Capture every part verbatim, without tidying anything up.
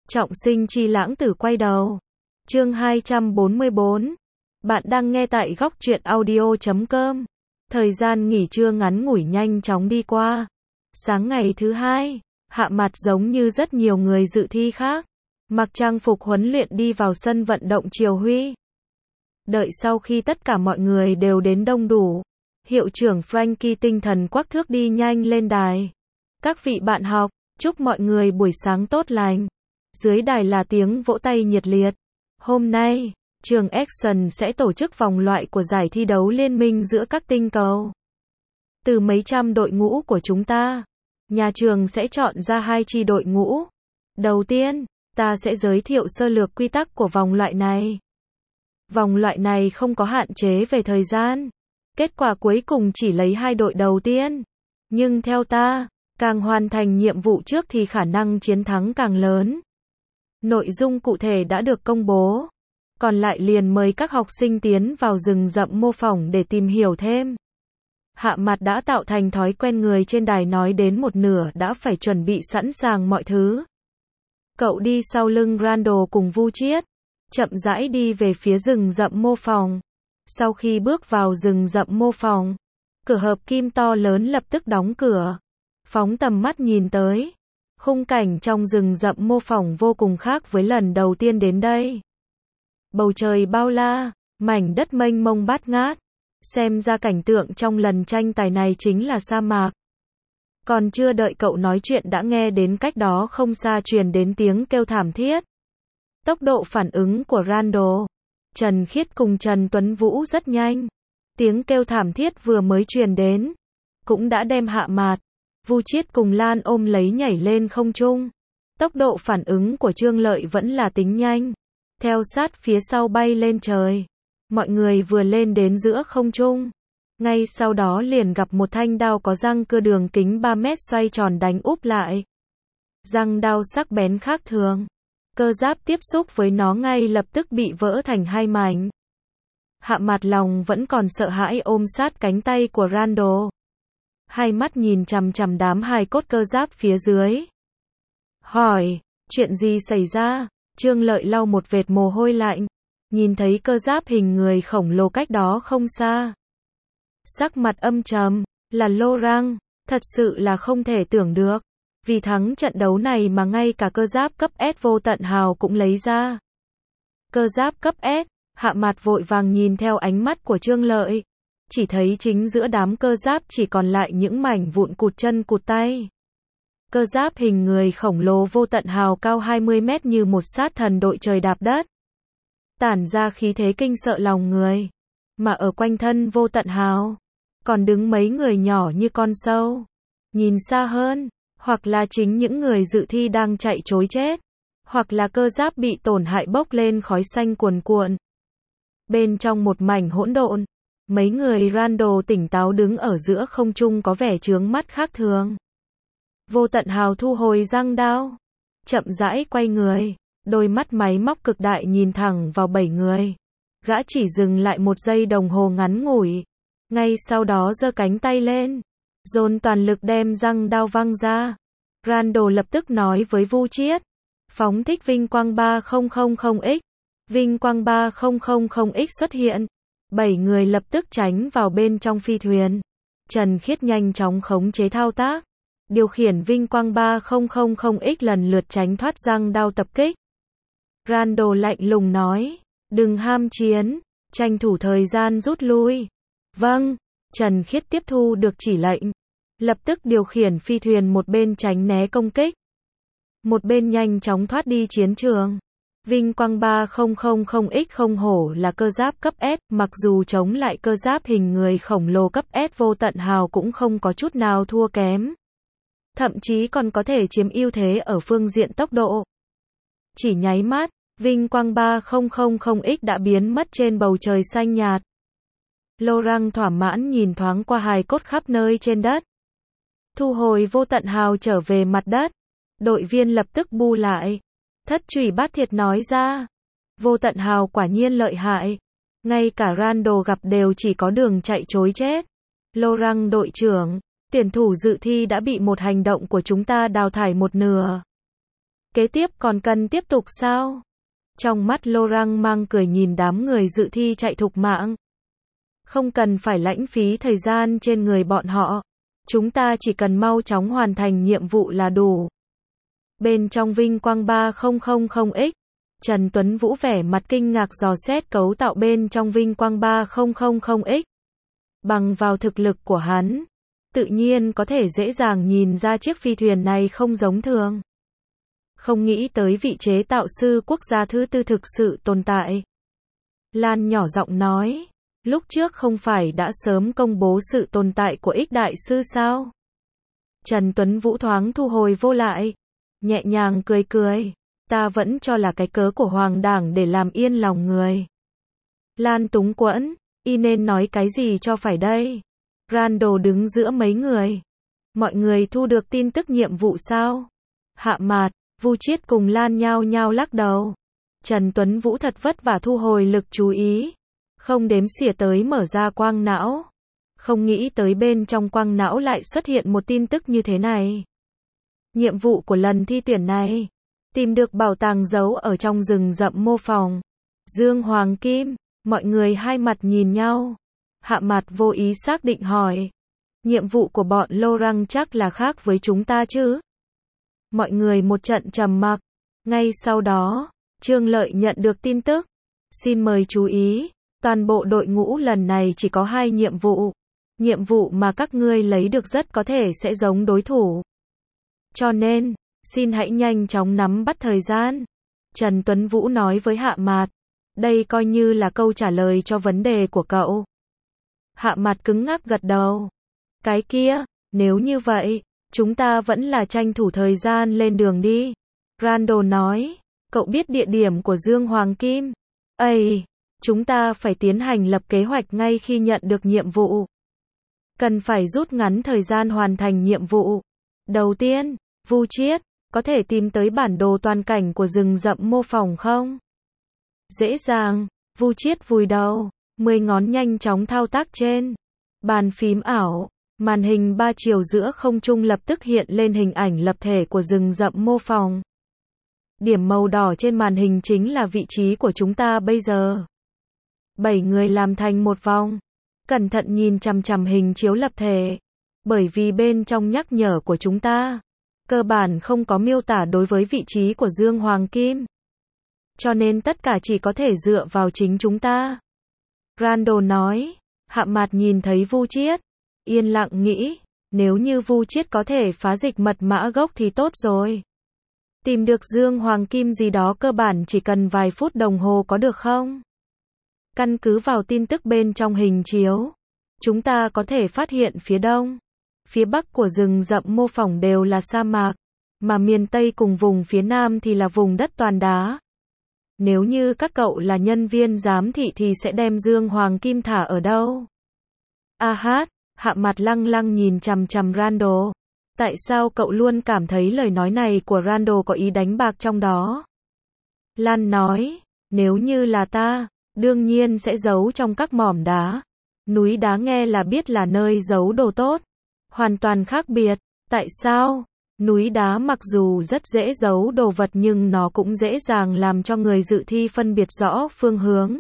Trọng sinh chi lãng tử quay đầu. Chương hai trăm bốn mươi bốn. Bạn đang nghe tại góc truyện audio chấm com. Thời gian nghỉ trưa ngắn ngủi nhanh chóng đi qua. Sáng ngày thứ hai, Hạ Mạt giống như rất nhiều người dự thi khác, mặc trang phục huấn luyện đi vào sân vận động Triều Huy. Đợi sau khi tất cả mọi người đều đến đông đủ, hiệu trưởng Frankie tinh thần quắc thước đi nhanh lên đài. Các vị bạn học, chúc mọi người buổi sáng tốt lành. Dưới đài là tiếng vỗ tay nhiệt liệt. Hôm nay, trường Action sẽ tổ chức vòng loại của giải thi đấu liên minh giữa các tinh cầu. Từ mấy trăm đội ngũ của chúng ta, nhà trường sẽ chọn ra hai chi đội ngũ. Đầu tiên, ta sẽ giới thiệu sơ lược quy tắc của vòng loại này. Vòng loại này không có hạn chế về thời gian. Kết quả cuối cùng chỉ lấy hai đội đầu tiên. Nhưng theo ta, càng hoàn thành nhiệm vụ trước thì khả năng chiến thắng càng lớn. Nội dung cụ thể đã được công bố. Còn lại liền mời các học sinh tiến vào rừng rậm mô phỏng để tìm hiểu thêm. Hạ Mạt đã tạo thành thói quen người trên đài nói đến một nửa đã phải chuẩn bị sẵn sàng mọi thứ. Cậu đi sau lưng Randall cùng Vu Chiết, chậm rãi đi về phía rừng rậm mô phỏng. Sau khi bước vào rừng rậm mô phỏng, cửa hợp kim to lớn lập tức đóng cửa. Phóng tầm mắt nhìn tới, khung cảnh trong rừng rậm mô phỏng vô cùng khác với lần đầu tiên đến đây. Bầu trời bao la, mảnh đất mênh mông bát ngát. Xem ra cảnh tượng trong lần tranh tài này chính là sa mạc. Còn chưa đợi cậu nói chuyện đã nghe đến cách đó không xa truyền đến tiếng kêu thảm thiết. Tốc độ phản ứng của Randall, Trần Khiết cùng Trần Tuấn Vũ rất nhanh. Tiếng kêu thảm thiết vừa mới truyền đến, cũng đã đem Hạ Mạt, Vu Chiết cùng Lan ôm lấy nhảy lên không trung. Tốc độ phản ứng của Trương Lợi vẫn là tính nhanh. Theo sát phía sau bay lên trời. Mọi người vừa lên đến giữa không trung, ngay sau đó liền gặp một thanh đao có răng cưa đường kính ba mét xoay tròn đánh úp lại. Răng đao sắc bén khác thường. Cơ giáp tiếp xúc với nó ngay lập tức bị vỡ thành hai mảnh. Hạ Mạt lòng vẫn còn sợ hãi ôm sát cánh tay của Randall. Hai mắt nhìn chằm chằm đám hài cốt cơ giáp phía dưới. Hỏi, chuyện gì xảy ra? Trương Lợi lau một vệt mồ hôi lạnh, nhìn thấy cơ giáp hình người khổng lồ cách đó không xa. Sắc mặt âm trầm, là Laurent, thật sự là không thể tưởng được. Vì thắng trận đấu này mà ngay cả cơ giáp cấp S vô tận hào cũng lấy ra. Cơ giáp cấp S, Hạ Mạt vội vàng nhìn theo ánh mắt của Trương Lợi. Chỉ thấy chính giữa đám cơ giáp chỉ còn lại những mảnh vụn cụt chân cụt tay. Cơ giáp hình người khổng lồ vô tận hào cao hai mươi mét như một sát thần đội trời đạp đất. Tản ra khí thế kinh sợ lòng người. Mà ở quanh thân vô tận hào, còn đứng mấy người nhỏ như con sâu. Nhìn xa hơn, hoặc là chính những người dự thi đang chạy trối chết, hoặc là cơ giáp bị tổn hại bốc lên khói xanh cuồn cuộn. Bên trong một mảnh hỗn độn, mấy người Randall tỉnh táo đứng ở giữa không trung có vẻ chướng mắt khác thường. Vô tận hào thu hồi răng đao, chậm rãi quay người, đôi mắt máy móc cực đại nhìn thẳng vào bảy người. Gã chỉ dừng lại một giây đồng hồ ngắn ngủi, ngay sau đó giơ cánh tay lên, dồn toàn lực đem răng đao văng ra. Randall lập tức nói với Vu Chiết, phóng thích vinh quang ba không không không x. Vinh quang ba không không không x xuất hiện. Bảy người lập tức tránh vào bên trong phi thuyền. Trần Khiết nhanh chóng khống chế thao tác, điều khiển vinh quang ba không không không x lần lượt tránh thoát răng đao tập kích. Randall lạnh lùng nói, đừng ham chiến, tranh thủ thời gian rút lui. Vâng, Trần Khiết tiếp thu được chỉ lệnh, lập tức điều khiển phi thuyền một bên tránh né công kích, một bên nhanh chóng thoát đi chiến trường. Vinh quang ba không không không x không hổ là cơ giáp cấp S, mặc dù chống lại cơ giáp hình người khổng lồ cấp S vô tận hào cũng không có chút nào thua kém. Thậm chí còn có thể chiếm ưu thế ở phương diện tốc độ. Chỉ nháy mắt, Vinh quang ba không không không x đã biến mất trên bầu trời xanh nhạt. Laurent thỏa mãn nhìn thoáng qua hài cốt khắp nơi trên đất. Thu hồi vô tận hào trở về mặt đất. Đội viên lập tức bu lại. Thất Trùy Bát Thiệt nói ra, vô tận hào quả nhiên lợi hại. Ngay cả Randall gặp đều chỉ có đường chạy trối chết. Laurent đội trưởng, tuyển thủ dự thi đã bị một hành động của chúng ta đào thải một nửa. Kế tiếp còn cần tiếp tục sao? Trong mắt Laurent mang cười nhìn đám người dự thi chạy thục mạng. Không cần phải lãng phí thời gian trên người bọn họ. Chúng ta chỉ cần mau chóng hoàn thành nhiệm vụ là đủ. Bên trong vinh quang ba không không không x, Trần Tuấn Vũ vẻ mặt kinh ngạc dò xét cấu tạo bên trong vinh quang ba không không không x. Bằng vào thực lực của hắn, tự nhiên có thể dễ dàng nhìn ra chiếc phi thuyền này không giống thường. Không nghĩ tới vị chế tạo sư quốc gia thứ tư thực sự tồn tại. Lan nhỏ giọng nói, lúc trước không phải đã sớm công bố sự tồn tại của X đại sư sao? Trần Tuấn Vũ thoáng thu hồi vô lại, nhẹ nhàng cười cười, ta vẫn cho là cái cớ của hoàng đảng để làm yên lòng người. Lan túng quẫn, y nên nói cái gì cho phải đây? Randall đứng giữa mấy người. Mọi người thu được tin tức nhiệm vụ sao? Hạ Mạt, Vu Chiết cùng Lan nhao nhao lắc đầu. Trần Tuấn Vũ thật vất vả thu hồi lực chú ý, không đếm xỉa tới mở ra quang não. Không nghĩ tới bên trong quang não lại xuất hiện một tin tức như thế này. Nhiệm vụ của lần thi tuyển này, tìm được bảo tàng giấu ở trong rừng rậm mô phỏng. Dương Hoàng Kim, mọi người hai mặt nhìn nhau. Hạ Mạt vô ý xác định hỏi. Nhiệm vụ của bọn Laurent chắc là khác với chúng ta chứ? Mọi người một trận trầm mặc. Ngay sau đó, Trương Lợi nhận được tin tức. Xin mời chú ý, toàn bộ đội ngũ lần này chỉ có hai nhiệm vụ. Nhiệm vụ mà các ngươi lấy được rất có thể sẽ giống đối thủ. Cho nên, xin hãy nhanh chóng nắm bắt thời gian. Trần Tuấn Vũ nói với Hạ Mạt. Đây coi như là câu trả lời cho vấn đề của cậu. Hạ Mạt cứng ngắc gật đầu. Cái kia, nếu như vậy, chúng ta vẫn là tranh thủ thời gian lên đường đi. Randall nói, cậu biết địa điểm của Dương Hoàng Kim. Ây, chúng ta phải tiến hành lập kế hoạch ngay khi nhận được nhiệm vụ. Cần phải rút ngắn thời gian hoàn thành nhiệm vụ. Đầu tiên, Vu Chiết, có thể tìm tới bản đồ toàn cảnh của rừng rậm mô phỏng không? Dễ dàng, Vu Chiết vùi đầu, mười ngón nhanh chóng thao tác trên bàn phím ảo. Màn hình ba chiều giữa không trung lập tức hiện lên hình ảnh lập thể của rừng rậm mô phỏng. Điểm màu đỏ trên màn hình chính là vị trí của chúng ta bây giờ. Bảy người làm thành một vòng. Cẩn thận nhìn chằm chằm hình chiếu lập thể. Bởi vì bên trong nhắc nhở của chúng ta, cơ bản không có miêu tả đối với vị trí của Dương Hoàng Kim. Cho nên tất cả chỉ có thể dựa vào chính chúng ta. Randall nói, Hạ Mạt nhìn thấy Vu Chiết. Yên lặng nghĩ, nếu như Vu Chiết có thể phá dịch mật mã gốc thì tốt rồi. Tìm được Dương Hoàng Kim gì đó cơ bản chỉ cần vài phút đồng hồ có được không? Căn cứ vào tin tức bên trong hình chiếu, chúng ta có thể phát hiện phía đông, phía bắc của rừng rậm mô phỏng đều là sa mạc, mà miền Tây cùng vùng phía Nam thì là vùng đất toàn đá. Nếu như các cậu là nhân viên giám thị thì sẽ đem Dương Hoàng Kim thả ở đâu? A hát, Hạ Mạt lăng lăng nhìn chằm chằm Randall. Tại sao cậu luôn cảm thấy lời nói này của Randall có ý đánh bạc trong đó? Lan nói, nếu như là ta, đương nhiên sẽ giấu trong các mỏm đá. Núi đá nghe là biết là nơi giấu đồ tốt. Hoàn toàn khác biệt. Tại sao? Núi đá mặc dù rất dễ giấu đồ vật nhưng nó cũng dễ dàng làm cho người dự thi phân biệt rõ phương hướng.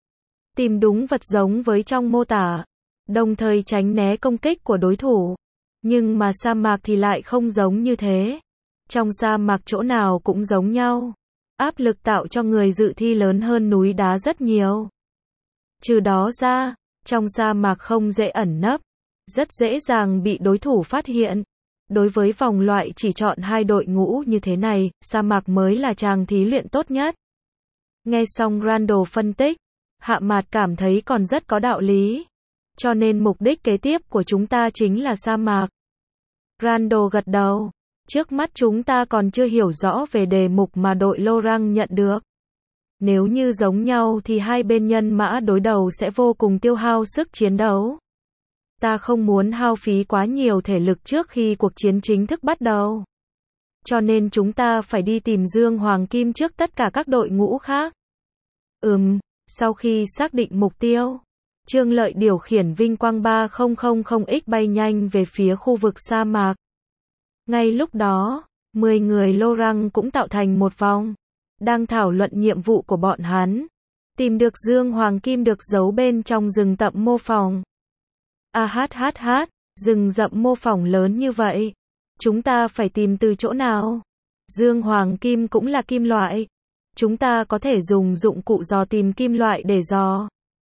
Tìm đúng vật giống với trong mô tả, đồng thời tránh né công kích của đối thủ. Nhưng mà sa mạc thì lại không giống như thế. Trong sa mạc chỗ nào cũng giống nhau. Áp lực tạo cho người dự thi lớn hơn núi đá rất nhiều. Trừ đó ra, trong sa mạc không dễ ẩn nấp, rất dễ dàng bị đối thủ phát hiện. Đối với vòng loại chỉ chọn hai đội ngũ như thế này, sa mạc mới là tràng thí luyện tốt nhất. Nghe xong Randall phân tích, Hạ Mạt cảm thấy còn rất có đạo lý. Cho nên mục đích kế tiếp của chúng ta chính là sa mạc. Randall gật đầu. Trước mắt chúng ta còn chưa hiểu rõ về đề mục mà đội Laurent nhận được. Nếu như giống nhau thì hai bên nhân mã đối đầu sẽ vô cùng tiêu hao sức chiến đấu. Ta không muốn hao phí quá nhiều thể lực trước khi cuộc chiến chính thức bắt đầu. Cho nên chúng ta phải đi tìm Dương Hoàng Kim trước tất cả các đội ngũ khác. Ừm, sau khi xác định mục tiêu, Trương Lợi điều khiển Vinh Quang ba không không không x bay nhanh về phía khu vực sa mạc. Ngay lúc đó, Mười người lô răng cũng tạo thành một vòng, đang thảo luận nhiệm vụ của bọn hắn. Tìm được dương hoàng kim được giấu bên trong rừng rậm mô phỏng. A hát hát hát, rừng rậm mô phỏng lớn như vậy, chúng ta phải tìm từ chỗ nào? Dương hoàng kim cũng là kim loại. Chúng ta có thể dùng dụng cụ dò tìm kim loại để dò.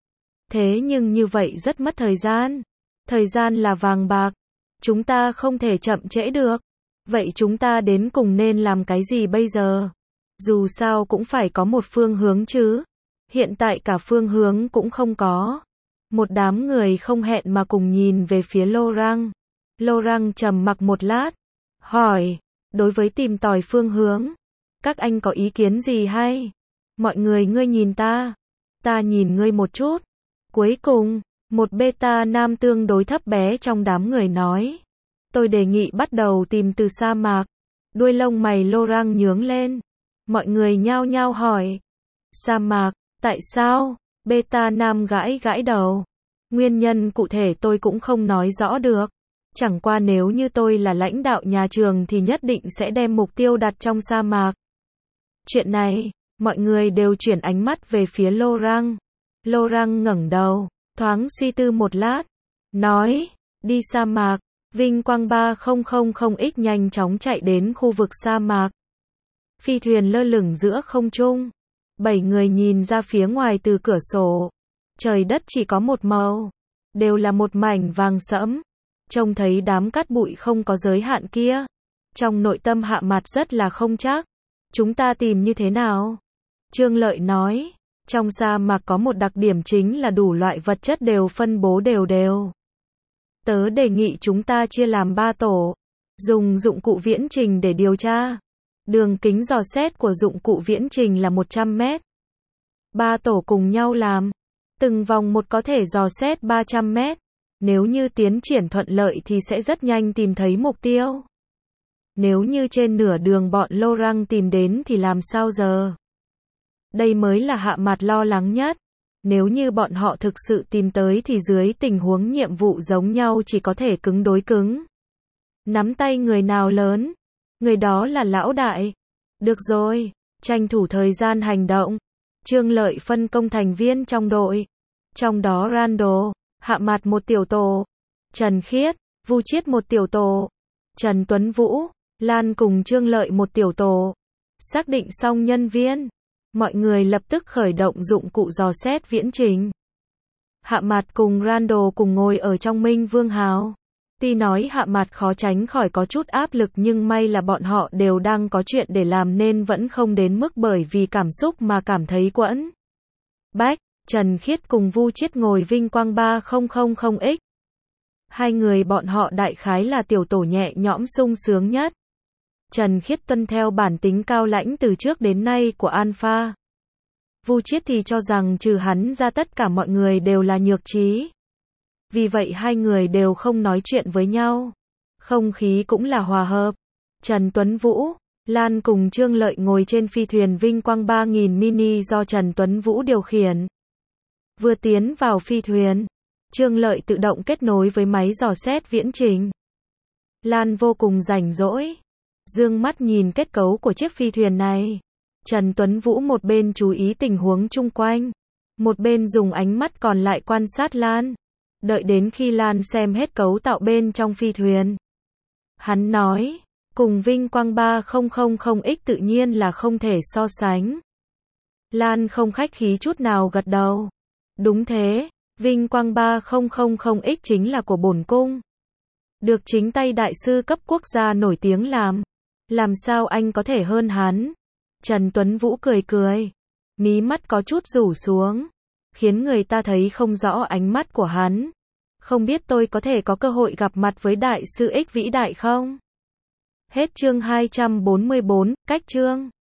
Thế nhưng như vậy rất mất thời gian. Thời gian là vàng bạc. Chúng ta không thể chậm trễ được. Vậy chúng ta đến cùng nên làm cái gì bây giờ? Dù sao cũng phải có một phương hướng chứ. Hiện tại cả phương hướng cũng không có. Một đám người không hẹn mà cùng nhìn về phía Lô Răng. Lô Răng trầm mặc một lát. Hỏi, đối với tìm tòi phương hướng, các anh có ý kiến gì hay? Mọi người ngươi nhìn ta. Ta nhìn ngươi một chút. Cuối cùng, một beta nam tương đối thấp bé trong đám người nói. Tôi đề nghị bắt đầu tìm từ sa mạc. Đuôi lông mày Lô Răng nhướng lên. Mọi người nhao nhao hỏi. Sa mạc, tại sao? Beta nam gãi gãi đầu. Nguyên nhân cụ thể tôi cũng không nói rõ được. Chẳng qua nếu như tôi là lãnh đạo nhà trường thì nhất định sẽ đem mục tiêu đặt trong sa mạc. Chuyện này, mọi người đều chuyển ánh mắt về phía Lô Răng. Lô Răng ngẩng đầu, thoáng suy tư một lát. Nói, đi sa mạc. Vinh quang ba không không không x nhanh chóng chạy đến khu vực sa mạc. Phi thuyền lơ lửng giữa không trung. Bảy người nhìn ra phía ngoài từ cửa sổ. Trời đất chỉ có một màu. Đều là một mảnh vàng sẫm. Trông thấy đám cát bụi không có giới hạn kia. Trong nội tâm Hạ Mặt rất là không chắc. Chúng ta tìm như thế nào? Trương Lợi nói. Trong sa mạc có một đặc điểm chính là đủ loại vật chất đều phân bố đều đều. Tớ đề nghị chúng ta chia làm ba tổ. Dùng dụng cụ viễn trình để điều tra. Đường kính dò xét của dụng cụ viễn trình là một trăm mét. Ba tổ cùng nhau làm. Từng vòng một có thể dò xét ba trăm mét. Nếu như tiến triển thuận lợi thì sẽ rất nhanh tìm thấy mục tiêu. Nếu như trên nửa đường bọn Lô Răng tìm đến thì làm sao giờ? Đây mới là Hạ Mặt lo lắng nhất. Nếu như bọn họ thực sự tìm tới thì dưới tình huống nhiệm vụ giống nhau chỉ có thể cứng đối cứng. Nắm tay người nào lớn? Người đó là lão đại. Được rồi, tranh thủ thời gian hành động. Trương Lợi phân công thành viên trong đội. Trong đó Randall, Hạ Mặt một tiểu tổ. Trần Khiết, Vu Chiết một tiểu tổ. Trần Tuấn Vũ, Lan cùng Trương Lợi một tiểu tổ. Xác định xong nhân viên. Mọi người lập tức khởi động dụng cụ dò xét viễn trình. Hạ Mặt cùng Randall cùng ngồi ở trong Minh Vương Hào. Tuy nói Hạ Mặt khó tránh khỏi có chút áp lực nhưng may là bọn họ đều đang có chuyện để làm nên vẫn không đến mức bởi vì cảm xúc mà cảm thấy quẫn. Bách, Trần Khiết cùng Vu Chiết ngồi Vinh quang ba không không không x. Hai người bọn họ đại khái là tiểu tổ nhẹ nhõm sung sướng nhất. Trần Khiết tuân theo bản tính cao lãnh từ trước đến nay của Alpha. Vu Chiết thì cho rằng trừ hắn ra tất cả mọi người đều là nhược trí. Vì vậy hai người đều không nói chuyện với nhau. Không khí cũng là hòa hợp. Trần Tuấn Vũ, Lan cùng Trương Lợi ngồi trên phi thuyền Vinh quang ba nghìn mini do Trần Tuấn Vũ điều khiển. Vừa tiến vào phi thuyền, Trương Lợi tự động kết nối với máy dò xét viễn trình. Lan vô cùng rảnh rỗi. Dương mắt nhìn kết cấu của chiếc phi thuyền này. Trần Tuấn Vũ một bên chú ý tình huống chung quanh. Một bên dùng ánh mắt còn lại quan sát Lan. Đợi đến khi Lan xem hết cấu tạo bên trong phi thuyền. Hắn nói, cùng Vinh quang ba không không không x tự nhiên là không thể so sánh. Lan không khách khí chút nào gật đầu. Đúng thế, Vinh quang ba không không không x chính là của bổn cung. Được chính tay đại sư cấp quốc gia nổi tiếng làm. Làm sao anh có thể hơn hắn? Trần Tuấn Vũ cười cười. Mí mắt có chút rủ xuống. Khiến người ta thấy không rõ ánh mắt của hắn. Không biết tôi có thể có cơ hội gặp mặt với đại sư X vĩ đại không? Hết chương hai trăm bốn mươi bốn, cách chương.